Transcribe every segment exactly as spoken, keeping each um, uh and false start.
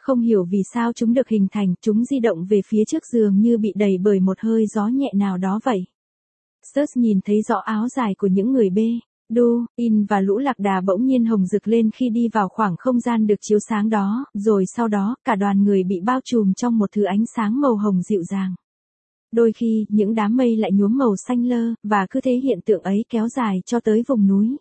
Không hiểu vì sao chúng được hình thành, chúng di động về phía trước giường như bị đẩy bởi một hơi gió nhẹ nào đó vậy. Sớt nhìn thấy rõ áo dài của những người bê, đu, in và lũ lạc đà bỗng nhiên hồng rực lên khi đi vào khoảng không gian được chiếu sáng đó, rồi sau đó, cả đoàn người bị bao trùm trong một thứ ánh sáng màu hồng dịu dàng. Đôi khi, những đám mây lại nhuốm màu xanh lơ, và cứ thế hiện tượng ấy kéo dài cho tới vùng núi.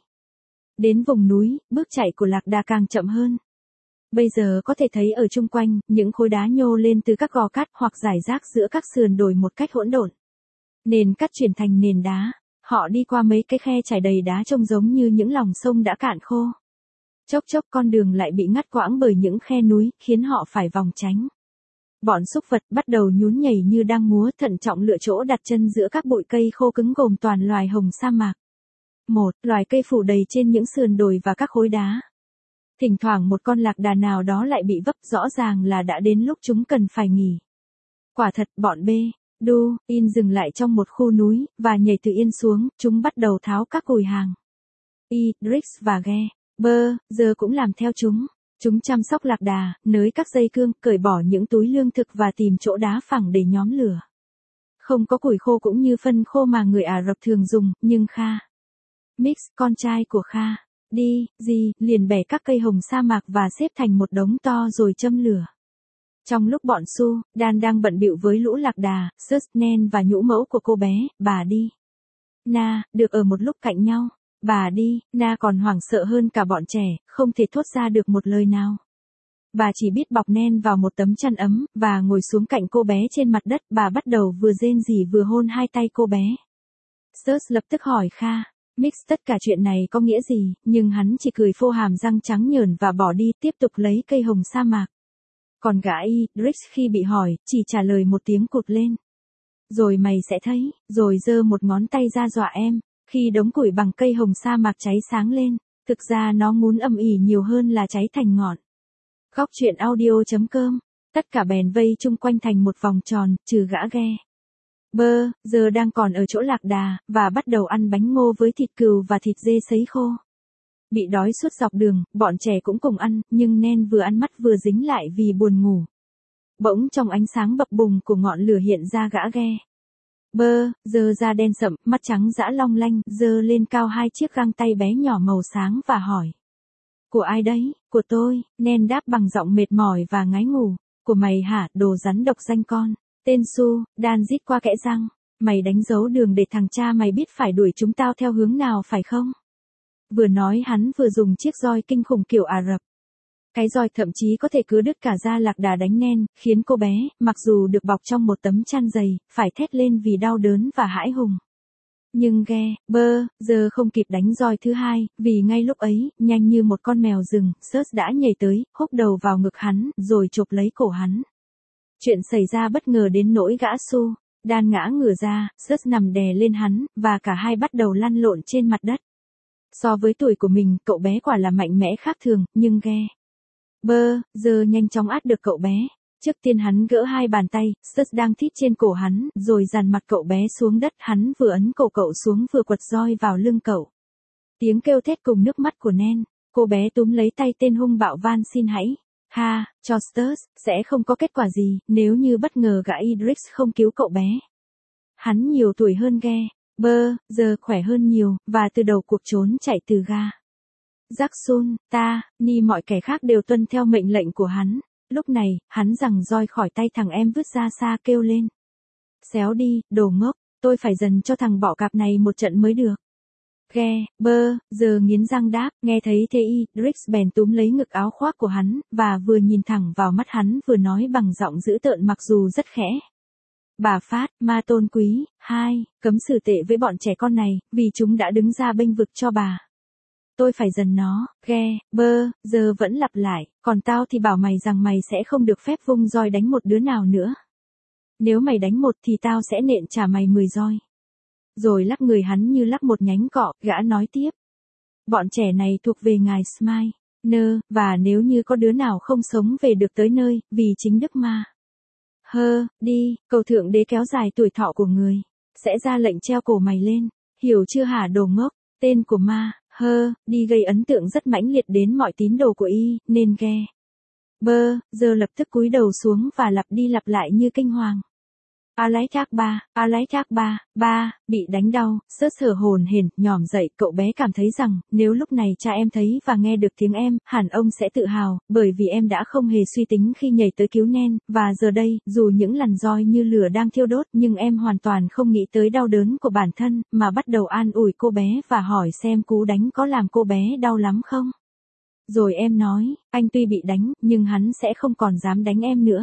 Đến vùng núi, bước chạy của lạc đà càng chậm hơn. Bây giờ có thể thấy ở chung quanh, những khối đá nhô lên từ các gò cát hoặc rải rác giữa các sườn đồi một cách hỗn độn. Nền cát chuyển thành nền đá. Họ đi qua mấy cái khe trải đầy đá trông giống như những lòng sông đã cạn khô. Chốc chốc con đường lại bị ngắt quãng bởi những khe núi, khiến họ phải vòng tránh. Bọn súc vật bắt đầu nhún nhảy như đang múa, thận trọng lựa chỗ đặt chân giữa các bụi cây khô cứng gồm toàn loài hồng sa mạc. Một loài cây phủ đầy trên những sườn đồi và các khối đá. Thỉnh thoảng một con lạc đà nào đó lại bị vấp, rõ ràng là đã đến lúc chúng cần phải nghỉ. Quả thật, bọn bê, đu, in dừng lại trong một khu núi, và nhảy từ yên xuống, chúng bắt đầu tháo các cùi hàng. Y, Drix và Ghe, Bơ, giờ cũng làm theo chúng. Chúng chăm sóc lạc đà, nới các dây cương, cởi bỏ những túi lương thực và tìm chỗ đá phẳng để nhóm lửa. Không có củi khô cũng như phân khô mà người Ả Rập thường dùng, nhưng Kha, Mix, con trai của Kha, đi, gì, liền bẻ các cây hồng sa mạc và xếp thành một đống to rồi châm lửa. Trong lúc bọn Su, Dan đang bận bịu với lũ lạc đà, Sus, Nen và nhũ mẫu của cô bé, bà đi. Na, được ở một lúc cạnh nhau. Bà đi, Na còn hoảng sợ hơn cả bọn trẻ, không thể thốt ra được một lời nào. Bà chỉ biết bọc Nen vào một tấm chăn ấm, và ngồi xuống cạnh cô bé trên mặt đất, bà bắt đầu vừa rên rỉ vừa hôn hai tay cô bé. Sus lập tức hỏi Kha, Mix tất cả chuyện này có nghĩa gì, nhưng hắn chỉ cười phô hàm răng trắng nhờn và bỏ đi, tiếp tục lấy cây hồng sa mạc. Còn gã Y, Drix khi bị hỏi, chỉ trả lời một tiếng cụt lên. Rồi mày sẽ thấy, rồi giơ một ngón tay ra dọa em. Khi đống củi bằng cây hồng sa mạc cháy sáng lên, thực ra nó ngún âm ỉ nhiều hơn là cháy thành ngọn. Góc truyện audio chấm com, tất cả bèn vây chung quanh thành một vòng tròn, trừ gã Ghe. Bơ, giờ đang còn ở chỗ lạc đà, và bắt đầu ăn bánh ngô với thịt cừu và thịt dê sấy khô. Bị đói suốt dọc đường, bọn trẻ cũng cùng ăn, nhưng Nen vừa ăn mắt vừa dính lại vì buồn ngủ. Bỗng trong ánh sáng bập bùng của ngọn lửa hiện ra gã Ghe. Bơ, giờ da đen sậm, mắt trắng dã long lanh, giơ lên cao hai chiếc găng tay bé nhỏ màu sáng và hỏi. Của ai đấy? Của tôi, Nen đáp bằng giọng mệt mỏi và ngái ngủ. Của mày hả, đồ rắn độc danh con. Tên Su, Dan rít qua kẽ răng. Mày đánh dấu đường để thằng cha mày biết phải đuổi chúng tao theo hướng nào phải không? Vừa nói hắn vừa dùng chiếc roi kinh khủng kiểu Ả Rập. Cái roi thậm chí có thể cứa đứt cả da lạc đà đánh Nen, khiến cô bé, mặc dù được bọc trong một tấm chăn dày, phải thét lên vì đau đớn và hãi hùng. Nhưng Ghe, Bơ, giờ không kịp đánh roi thứ hai, vì ngay lúc ấy, nhanh như một con mèo rừng, Sus đã nhảy tới, húc đầu vào ngực hắn, rồi chộp lấy cổ hắn. Chuyện xảy ra bất ngờ đến nỗi gã Su, Dan ngã ngửa ra, Sus nằm đè lên hắn, và cả hai bắt đầu lăn lộn trên mặt đất. So với tuổi của mình, cậu bé quả là mạnh mẽ khác thường, nhưng Ghe, Bơ, giờ nhanh chóng át được cậu bé. Trước tiên hắn gỡ hai bàn tay, Sus đang thít trên cổ hắn, rồi dàn mặt cậu bé xuống đất, hắn vừa ấn cổ cậu xuống vừa quật roi vào lưng cậu. Tiếng kêu thét cùng nước mắt của Nen, cô bé túm lấy tay tên hung bạo van xin hãy. Ha, cho Sus, sẽ không có kết quả gì, nếu như bất ngờ gã Idris không cứu cậu bé. Hắn nhiều tuổi hơn Ghe, Bơ, giờ khỏe hơn nhiều, và từ đầu cuộc trốn chạy từ ga. Jackson, ta, Ni mọi kẻ khác đều tuân theo mệnh lệnh của hắn. Lúc này, hắn giằng roi khỏi tay thằng em vứt ra xa kêu lên. Xéo đi, đồ ngốc, tôi phải dần cho thằng bọ cạp này một trận mới được. Ghe, Bơ, giờ nghiến răng đáp, nghe thấy thế y, Drix bèn túm lấy ngực áo khoác của hắn, và vừa nhìn thẳng vào mắt hắn vừa nói bằng giọng dữ tợn mặc dù rất khẽ. Bà Phát, ma tôn quý, hai, cấm xử tệ với bọn trẻ con này, vì chúng đã đứng ra bênh vực cho bà. Tôi phải dần nó, Ghe, Bơ, giờ vẫn lặp lại, còn tao thì bảo mày rằng mày sẽ không được phép vung roi đánh một đứa nào nữa. Nếu mày đánh một thì tao sẽ nện trả mày mười roi. Rồi lắc người hắn như lắc một nhánh cọ, gã nói tiếp. Bọn trẻ này thuộc về ngài Smile, nơ, và nếu như có đứa nào không sống về được tới nơi, vì chính Đức Ma. Hơ, đi, cầu thượng đế kéo dài tuổi thọ của người, sẽ ra lệnh treo cổ mày lên, hiểu chưa hả đồ ngốc, tên của ma. Hơ, đi gây ấn tượng rất mãnh liệt đến mọi tín đồ của y, nên Ghe, Bơ, giờ lập tức cúi đầu xuống và lặp đi lặp lại như kinh hoàng. A lái thác ba, a lái thác ba, ba, bị đánh đau, sớt sờ hồn hển, nhỏm dậy, cậu bé cảm thấy rằng, nếu lúc này cha em thấy và nghe được tiếng em, hẳn ông sẽ tự hào, bởi vì em đã không hề suy tính khi nhảy tới cứu Nen, và giờ đây, dù những làn roi như lửa đang thiêu đốt, nhưng em hoàn toàn không nghĩ tới đau đớn của bản thân, mà bắt đầu an ủi cô bé và hỏi xem cú đánh có làm cô bé đau lắm không. Rồi em nói, anh tuy bị đánh, nhưng hắn sẽ không còn dám đánh em nữa.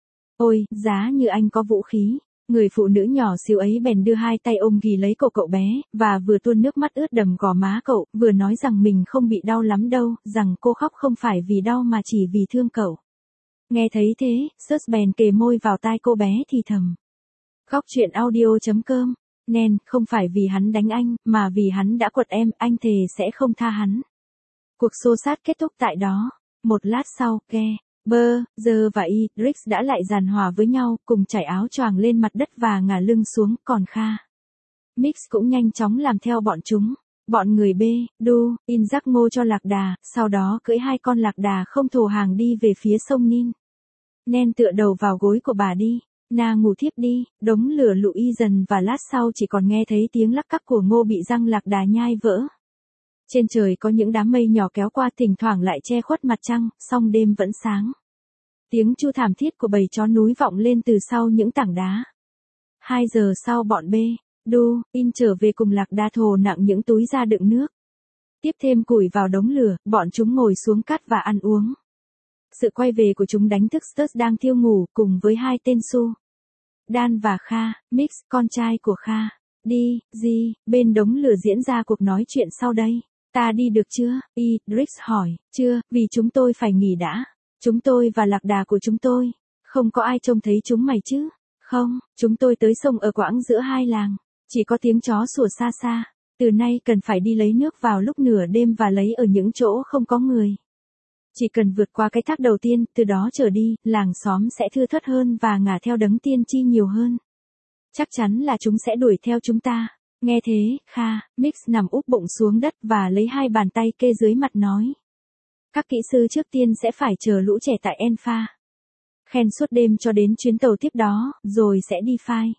Ôi, giá như anh có vũ khí. Người phụ nữ nhỏ xíu ấy bèn đưa hai tay ôm ghì lấy cổ cậu bé, và vừa tuôn nước mắt ướt đầm gò má cậu, vừa nói rằng mình không bị đau lắm đâu, rằng cô khóc không phải vì đau mà chỉ vì thương cậu. Nghe thấy thế, Sớt bèn kề môi vào tai cô bé thì thầm. Góc truyện audio chấm com. Nen, không phải vì hắn đánh anh, mà vì hắn đã quật em, anh thề sẽ không tha hắn. Cuộc xô xát kết thúc tại đó. Một lát sau, Ge, Bơ, Giờ và Idris đã lại giàn hòa với nhau, cùng trải áo choàng lên mặt đất và ngả lưng xuống, còn Kha. Mix cũng nhanh chóng làm theo bọn chúng. Bọn người B, Du, in rắc ngô cho lạc đà, sau đó cưỡi hai con lạc đà không thồ hàng đi về phía sông Nin. Nen tựa đầu vào gối của bà đi. Na ngủ thiếp đi, đống lửa lụi dần và lát sau chỉ còn nghe thấy tiếng lắc cắc của ngô bị răng lạc đà nhai vỡ. Trên trời có những đám mây nhỏ kéo qua thỉnh thoảng lại che khuất mặt trăng, song đêm vẫn sáng. Tiếng chu thảm thiết của bầy chó núi vọng lên từ sau những tảng đá. Hai giờ sau bọn B, Du, in trở về cùng lạc đà thồ nặng những túi da đựng nước. Tiếp thêm củi vào đống lửa, bọn chúng ngồi xuống cắt và ăn uống. Sự quay về của chúng đánh thức Sturt đang thiêu ngủ cùng với hai tên Su. Dan và Kha, Mix, con trai của Kha. Đi, gì, bên đống lửa diễn ra cuộc nói chuyện sau đây. Ta đi được chưa? Idris hỏi. Chưa, vì chúng tôi phải nghỉ đã. Chúng tôi và lạc đà của chúng tôi. Không có ai trông thấy chúng mày chứ? Không, chúng tôi tới sông ở quãng giữa hai làng. Chỉ có tiếng chó sủa xa xa. Từ nay cần phải đi lấy nước vào lúc nửa đêm và lấy ở những chỗ không có người. Chỉ cần vượt qua cái thác đầu tiên, từ đó trở đi, làng xóm sẽ thưa thớt hơn và ngả theo đấng tiên tri nhiều hơn. Chắc chắn là chúng sẽ đuổi theo chúng ta. Nghe thế, Kha, Mix nằm úp bụng xuống đất và lấy hai bàn tay kê dưới mặt nói. Các kỹ sư trước tiên sẽ phải chờ lũ trẻ tại Enfa. Khen suốt đêm cho đến chuyến tàu tiếp đó, rồi sẽ đi phai.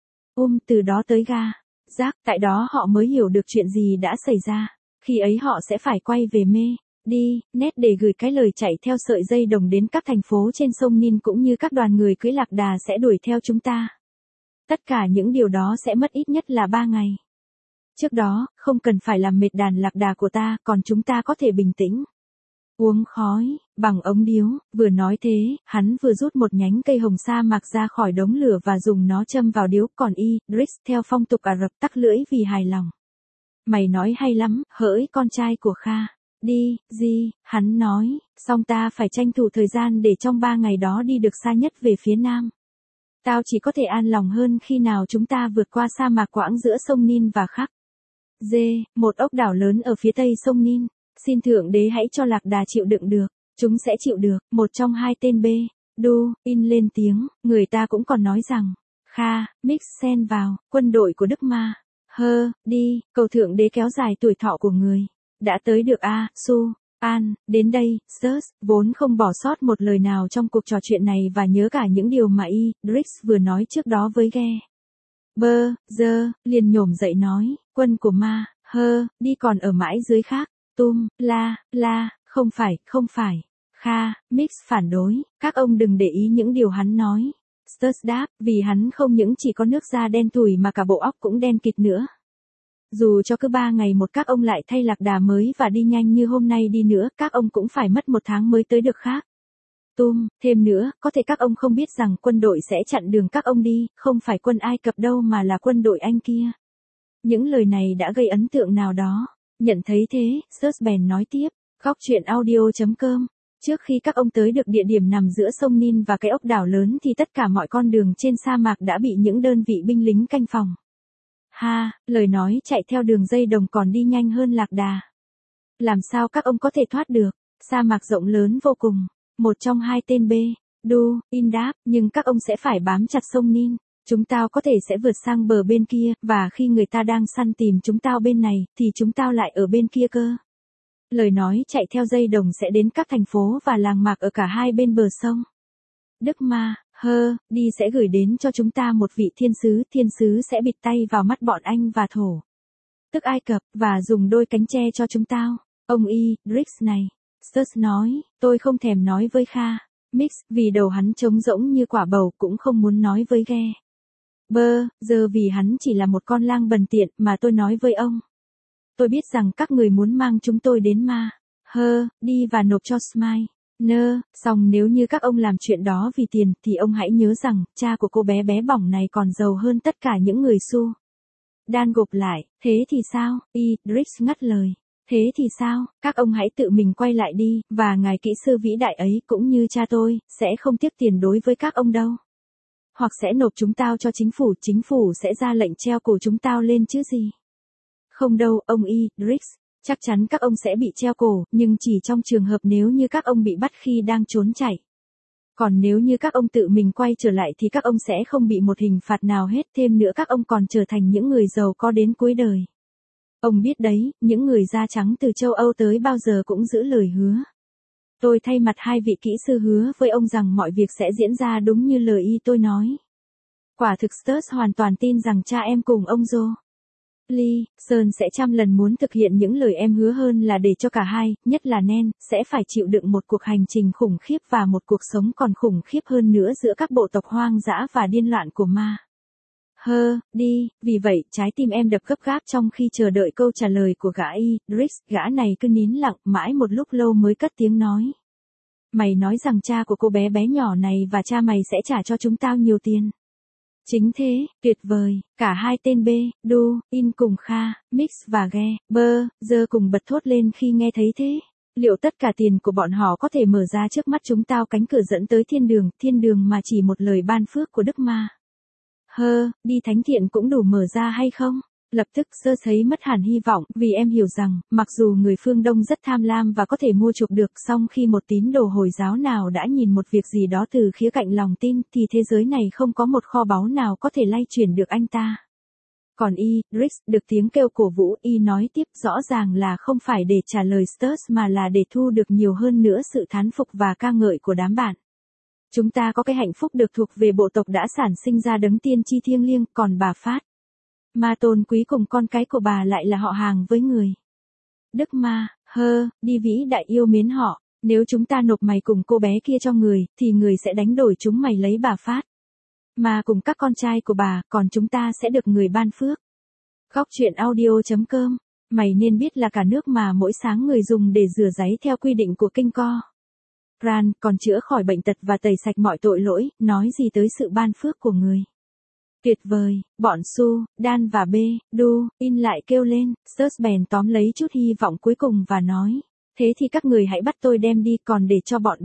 Um từ đó tới ga. Giác, tại đó họ mới hiểu được chuyện gì đã xảy ra. Khi ấy họ sẽ phải quay về mê. Đi, nét để gửi cái lời chạy theo sợi dây đồng đến các thành phố trên sông Nin cũng như các đoàn người cưỡi lạc đà sẽ đuổi theo chúng ta. Tất cả những điều đó sẽ mất ít nhất là ba ngày. Trước đó, không cần phải làm mệt đàn lạc đà của ta, còn chúng ta có thể bình tĩnh. Uống khói, bằng ống điếu, vừa nói thế, hắn vừa rút một nhánh cây hồng sa mạc ra khỏi đống lửa và dùng nó châm vào điếu, còn Idris theo phong tục Ả Rập tắc lưỡi vì hài lòng. Mày nói hay lắm, hỡi con trai của Kha. Đi, gì, hắn nói, song ta phải tranh thủ thời gian để trong ba ngày đó đi được xa nhất về phía nam. Tao chỉ có thể an lòng hơn khi nào chúng ta vượt qua sa mạc quãng giữa sông Nin và Khắc. D, một ốc đảo lớn ở phía tây sông Nin. Xin Thượng Đế hãy cho lạc đà chịu đựng được. Chúng sẽ chịu được. Một trong hai tên B, Du, in lên tiếng. Người ta cũng còn nói rằng, Kha, Mix xen vào, quân đội của Đức Ma. Hơ, đi, cầu Thượng Đế kéo dài tuổi thọ của người. Đã tới được A, Su, An, đến đây, Sturt, vốn không bỏ sót một lời nào trong cuộc trò chuyện này và nhớ cả những điều mà Idris vừa nói trước đó với Ge. Bơ, Giờ, liền nhổm dậy nói, quân của Ma, hơ, đi còn ở mãi dưới khác, tum, la, la, không phải, không phải. Kha, Mix phản đối, các ông đừng để ý những điều hắn nói. Sturt đáp, vì hắn không những chỉ có nước da đen tủi mà cả bộ óc cũng đen kịt nữa. Dù cho cứ ba ngày một các ông lại thay lạc đà mới và đi nhanh như hôm nay đi nữa, các ông cũng phải mất một tháng mới tới được khác. Tum, thêm nữa, có thể các ông không biết rằng quân đội sẽ chặn đường các ông đi, không phải quân Ai Cập đâu mà là quân đội Anh kia. Những lời này đã gây ấn tượng nào đó. Nhận thấy thế, Sturt bèn nói tiếp, góc truyện audio chấm com. Trước khi các ông tới được địa điểm nằm giữa sông Nin và cái ốc đảo lớn thì tất cả mọi con đường trên sa mạc đã bị những đơn vị binh lính canh phòng. Ha, lời nói chạy theo đường dây đồng còn đi nhanh hơn lạc đà. Làm sao các ông có thể thoát được? Sa mạc rộng lớn vô cùng. Một trong hai tên B, Du, in đáp, nhưng các ông sẽ phải bám chặt sông Nin. Chúng tao có thể sẽ vượt sang bờ bên kia, và khi người ta đang săn tìm chúng tao bên này, thì chúng tao lại ở bên kia cơ. Lời nói chạy theo dây đồng sẽ đến các thành phố và làng mạc ở cả hai bên bờ sông. Đức Ma, Hơ, đi sẽ gửi đến cho chúng ta một vị thiên sứ, thiên sứ sẽ bịt tay vào mắt bọn anh và thổ. Tức Ai Cập, và dùng đôi cánh che cho chúng tao. Ông Y, Drix này. Sturz nói, tôi không thèm nói với Kha. Mix, vì đầu hắn trống rỗng như quả bầu cũng không muốn nói với Ghe. Bơ, giờ vì hắn chỉ là một con lang bần tiện mà tôi nói với ông. Tôi biết rằng các người muốn mang chúng tôi đến Ma. Hơ, đi và nộp cho Smile. Nơ, xong nếu như các ông làm chuyện đó vì tiền thì ông hãy nhớ rằng cha của cô bé bé bỏng này còn giàu hơn tất cả những người Su. Dan gục lại, thế thì sao? Idris ngắt lời. Thế thì sao? Các ông hãy tự mình quay lại đi, và ngài kỹ sư vĩ đại ấy cũng như cha tôi, sẽ không tiếc tiền đối với các ông đâu. Hoặc sẽ nộp chúng tao cho chính phủ, chính phủ sẽ ra lệnh treo cổ chúng tao lên chứ gì. Không đâu, ông Idris. Chắc chắn các ông sẽ bị treo cổ, nhưng chỉ trong trường hợp nếu như các ông bị bắt khi đang trốn chạy. Còn nếu như các ông tự mình quay trở lại thì các ông sẽ không bị một hình phạt nào hết, thêm nữa các ông còn trở thành những người giàu có đến cuối đời. Ông biết đấy, những người da trắng từ châu Âu tới bao giờ cũng giữ lời hứa. Tôi thay mặt hai vị kỹ sư hứa với ông rằng mọi việc sẽ diễn ra đúng như lời y tôi nói. Quả thực Sturz hoàn toàn tin rằng cha em cùng ông Joe Lee Sơn sẽ trăm lần muốn thực hiện những lời em hứa hơn là để cho cả hai, nhất là Nen, sẽ phải chịu đựng một cuộc hành trình khủng khiếp và một cuộc sống còn khủng khiếp hơn nữa giữa các bộ tộc hoang dã và điên loạn của Ma. Hơ, đi, vì vậy trái tim em đập gấp gáp trong khi chờ đợi câu trả lời của gã Idris, gã này cứ nín lặng mãi một lúc lâu mới cất tiếng nói. Mày nói rằng cha của cô bé bé nhỏ này và cha mày sẽ trả cho chúng tao nhiều tiền. Chính thế, tuyệt vời, cả hai tên B, Du, In cùng Kha, Mix và Ghe, Bơ, giờ cùng bật thốt lên khi nghe thấy thế. Liệu tất cả tiền của bọn họ có thể mở ra trước mắt chúng tao cánh cửa dẫn tới thiên đường, thiên đường mà chỉ một lời ban phước của Đức Ma. Hơ, đi thánh thiện cũng đủ mở ra hay không? Lập tức Sơ thấy mất hẳn hy vọng, vì em hiểu rằng, mặc dù người phương Đông rất tham lam và có thể mua chuộc được, song khi một tín đồ Hồi giáo nào đã nhìn một việc gì đó từ khía cạnh lòng tin, thì thế giới này không có một kho báu nào có thể lay chuyển được anh ta. Còn Y, Drix, được tiếng kêu cổ vũ, Y nói tiếp, rõ ràng là không phải để trả lời Sturz mà là để thu được nhiều hơn nữa sự thán phục và ca ngợi của đám bạn. Chúng ta có cái hạnh phúc được thuộc về bộ tộc đã sản sinh ra đấng tiên tri thiêng liêng, còn bà Phát Ma tôn quý cùng con cái của bà lại là họ hàng với người. Đức Ma, Hơ, đi vĩ đại yêu mến họ, nếu chúng ta nộp mày cùng cô bé kia cho người, thì người sẽ đánh đổi chúng mày lấy bà Phát Ma cùng các con trai của bà, còn chúng ta sẽ được người ban phước. Góc truyện audio chấm com, mày nên biết là cả nước mà mỗi sáng người dùng để rửa giấy theo quy định của kinh co Ran, còn chữa khỏi bệnh tật và tẩy sạch mọi tội lỗi, nói gì tới sự ban phước của người. Tuyệt vời, bọn Su, Dan và B, Du, In lại kêu lên, Sturz bèn tóm lấy chút hy vọng cuối cùng và nói, thế thì các người hãy bắt tôi đem đi, còn để cho bọn B,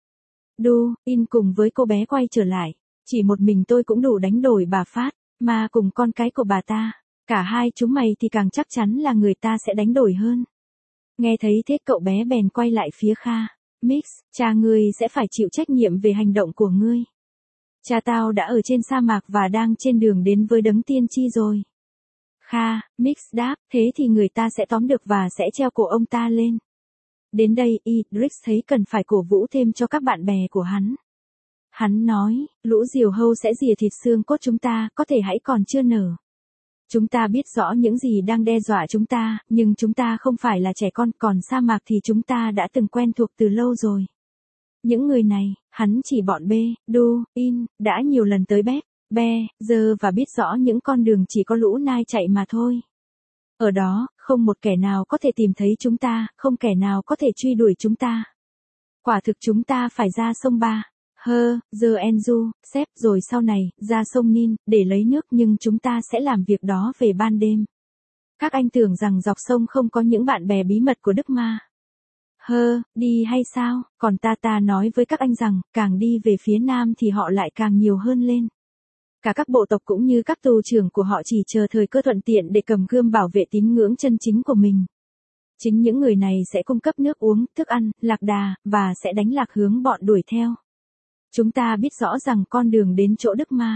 Du, In cùng với cô bé quay trở lại, chỉ một mình tôi cũng đủ đánh đổi bà Phát Ma cùng con cái của bà ta, cả hai chúng mày thì càng chắc chắn là người ta sẽ đánh đổi hơn. Nghe thấy thế cậu bé bèn quay lại phía Kha, Mix, cha ngươi sẽ phải chịu trách nhiệm về hành động của ngươi. Cha tao đã ở trên sa mạc và đang trên đường đến với đấng tiên tri rồi. Kha, Mix đáp, thế thì người ta sẽ tóm được và sẽ treo cổ ông ta lên. Đến đây, Idris thấy cần phải cổ vũ thêm cho các bạn bè của hắn. Hắn nói, lũ diều hâu sẽ rỉa thịt xương cốt chúng ta, có thể hãy còn chưa nở. Chúng ta biết rõ những gì đang đe dọa chúng ta, nhưng chúng ta không phải là trẻ con, còn sa mạc thì chúng ta đã từng quen thuộc từ lâu rồi. Những người này, hắn chỉ bọn B, Du, In, đã nhiều lần tới Bét, Be, Giờ và biết rõ những con đường chỉ có lũ nai chạy mà thôi. Ở đó, không một kẻ nào có thể tìm thấy chúng ta, không kẻ nào có thể truy đuổi chúng ta. Quả thực chúng ta phải ra sông Ba, Hơ, Giờ Enju, Sep rồi sau này, ra sông Nin, để lấy nước nhưng chúng ta sẽ làm việc đó về ban đêm. Các anh tưởng rằng dọc sông không có những bạn bè bí mật của Đức Ma. Hơ, đi hay sao, còn ta ta nói với các anh rằng, càng đi về phía nam thì họ lại càng nhiều hơn lên. Cả các bộ tộc cũng như các tù trưởng của họ chỉ chờ thời cơ thuận tiện để cầm gươm bảo vệ tín ngưỡng chân chính của mình. Chính những người này sẽ cung cấp nước uống, thức ăn, lạc đà, và sẽ đánh lạc hướng bọn đuổi theo. Chúng ta biết rõ rằng con đường đến chỗ Đức Ma,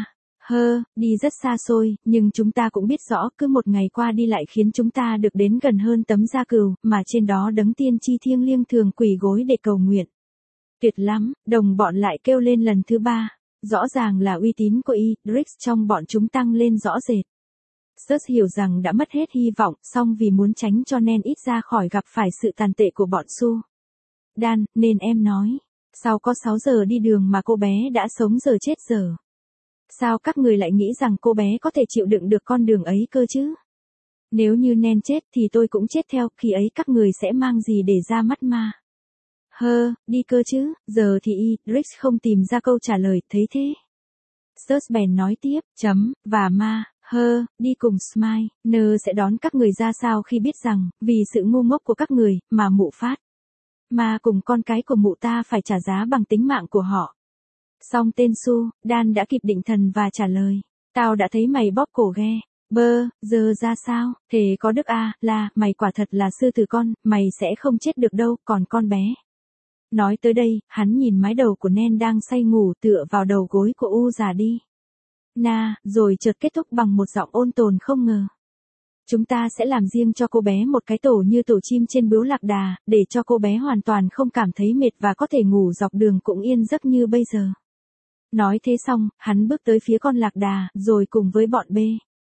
hơ, đi rất xa xôi, nhưng chúng ta cũng biết rõ cứ một ngày qua đi lại khiến chúng ta được đến gần hơn tấm da cừu, mà trên đó đấng tiên tri thiêng liêng thường quỳ gối để cầu nguyện. Tuyệt lắm, đồng bọn lại kêu lên lần thứ ba. Rõ ràng là uy tín của Idris trong bọn chúng tăng lên rõ rệt. Sớt hiểu rằng đã mất hết hy vọng, song vì muốn tránh cho Nen ít ra khỏi gặp phải sự tàn tệ của bọn Su Dan, nên em nói. Sao có sáu giờ đi đường mà cô bé đã sống giờ chết giờ? Sao các người lại nghĩ rằng cô bé có thể chịu đựng được con đường ấy cơ chứ? Nếu như Nen chết thì tôi cũng chết theo, khi ấy các người sẽ mang gì để ra mắt ma? Hơ, đi cơ chứ, giờ thì Idris không tìm ra câu trả lời, thấy thế. Sớt bèn nói tiếp, chấm, và ma, hơ, đi cùng Smile, nơ sẽ đón các người ra sao khi biết rằng, vì sự ngu ngốc của các người, mà mụ phát. Ma cùng con cái của mụ ta phải trả giá bằng tính mạng của họ. Song tên Su Dan đã kịp định thần và trả lời, tao đã thấy mày bóp cổ ghe. Bơ, giờ ra sao, thế có đức à, là, mày quả thật là sư tử con, mày sẽ không chết được đâu, còn con bé. Nói tới đây, hắn nhìn mái đầu của Nen đang say ngủ tựa vào đầu gối của U già đi. Na, rồi chợt kết thúc bằng một giọng ôn tồn không ngờ. Chúng ta sẽ làm riêng cho cô bé một cái tổ như tổ chim trên bướu lạc đà, để cho cô bé hoàn toàn không cảm thấy mệt và có thể ngủ dọc đường cũng yên giấc như bây giờ. Nói thế xong, hắn bước tới phía con lạc đà, rồi cùng với bọn B.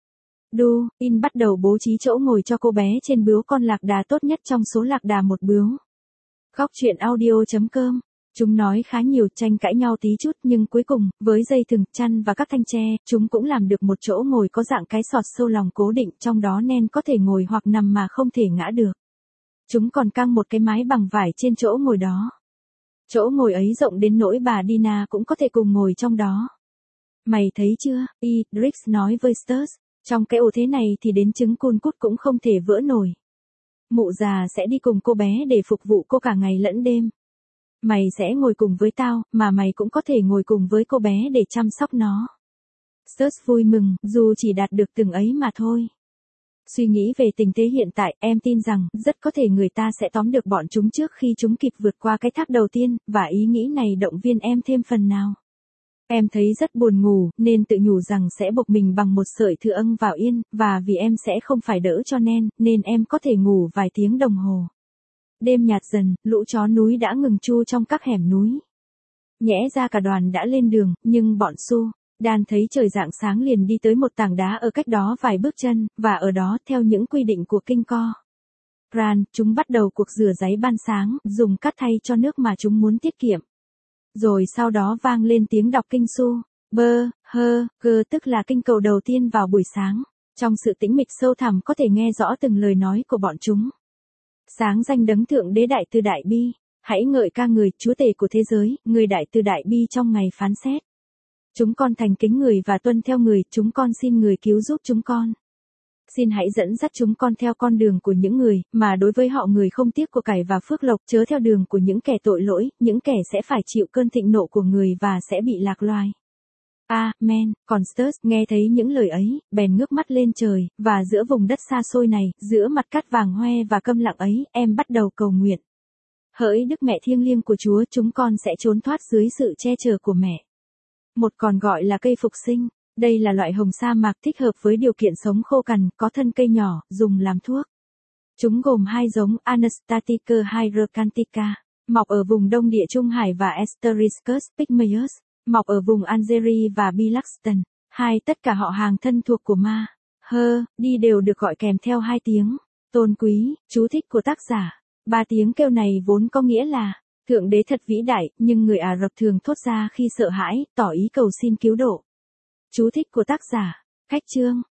Du In bắt đầu bố trí chỗ ngồi cho cô bé trên bướu con lạc đà tốt nhất trong số lạc đà một bướu. Góc truyện audio chấm com. Chúng nói khá nhiều, tranh cãi nhau tí chút, nhưng cuối cùng, với dây thừng, chăn và các thanh tre, chúng cũng làm được một chỗ ngồi có dạng cái sọt sâu lòng cố định, trong đó Nen có thể ngồi hoặc nằm mà không thể ngã được. Chúng còn căng một cái mái bằng vải trên chỗ ngồi đó. Chỗ ngồi ấy rộng đến nỗi bà Dina cũng có thể cùng ngồi trong đó. Mày thấy chưa, Idris nói với Sturz, trong cái ổ thế này thì đến trứng cun cút cũng không thể vỡ nổi. Mụ già sẽ đi cùng cô bé để phục vụ cô cả ngày lẫn đêm. Mày sẽ ngồi cùng với tao, mà mày cũng có thể ngồi cùng với cô bé để chăm sóc nó. Sturz vui mừng, dù chỉ đạt được từng ấy mà thôi. Suy nghĩ về tình thế hiện tại, em tin rằng, rất có thể người ta sẽ tóm được bọn chúng trước khi chúng kịp vượt qua cái tháp đầu tiên, và ý nghĩ này động viên em thêm phần nào. Em thấy rất buồn ngủ, nên tự nhủ rằng sẽ buộc mình bằng một sợi thưa âng vào yên, và vì em sẽ không phải đỡ cho Nen, nên em có thể ngủ vài tiếng đồng hồ. Đêm nhạt dần, lũ chó núi đã ngừng chu trong các hẻm núi. Nhẽ ra cả đoàn đã lên đường, nhưng bọn Su Dan thấy trời rạng sáng liền đi tới một tảng đá ở cách đó vài bước chân, và ở đó, theo những quy định của kinh co Ran, chúng bắt đầu cuộc rửa ráy ban sáng, dùng cát thay cho nước mà chúng muốn tiết kiệm. Rồi sau đó vang lên tiếng đọc kinh Su, bơ, hơ, gơ, tức là kinh cầu đầu tiên vào buổi sáng. Trong sự tĩnh mịch sâu thẳm có thể nghe rõ từng lời nói của bọn chúng. Sáng danh đấng thượng đế đại từ đại bi, hãy ngợi ca người, chúa tể của thế giới, người đại từ đại bi trong ngày phán xét. Chúng con thành kính người và tuân theo người, chúng con xin người cứu giúp chúng con. Xin hãy dẫn dắt chúng con theo con đường của những người, mà đối với họ người không tiếc của cải và phước lộc, chớ theo đường của những kẻ tội lỗi, những kẻ sẽ phải chịu cơn thịnh nộ của người và sẽ bị lạc loài. Amen. Còn Sturz nghe thấy những lời ấy, bèn ngước mắt lên trời, và giữa vùng đất xa xôi này, giữa mặt cát vàng hoe và câm lặng ấy, em bắt đầu cầu nguyện. Hỡi Đức Mẹ thiêng liêng của Chúa, chúng con sẽ trốn thoát dưới sự che chở của mẹ. Một còn gọi là cây phục sinh. Đây là loại hồng sa mạc thích hợp với điều kiện sống khô cằn, có thân cây nhỏ, dùng làm thuốc. Chúng gồm hai giống Anastatica hydrocantica, mọc ở vùng Đông Địa Trung Hải, và Asteriscus pygmaeus, mọc ở vùng Algeria và Bilaxton. Hai tất cả họ hàng thân thuộc của ma. Hơ, đi đều được gọi kèm theo hai tiếng. Tôn quý, chú thích của tác giả. Ba tiếng kêu này vốn có nghĩa là Thượng đế thật vĩ đại, nhưng người Ả Rập thường thốt ra khi sợ hãi, tỏ ý cầu xin cứu độ. Chú thích của tác giả. Khách chương.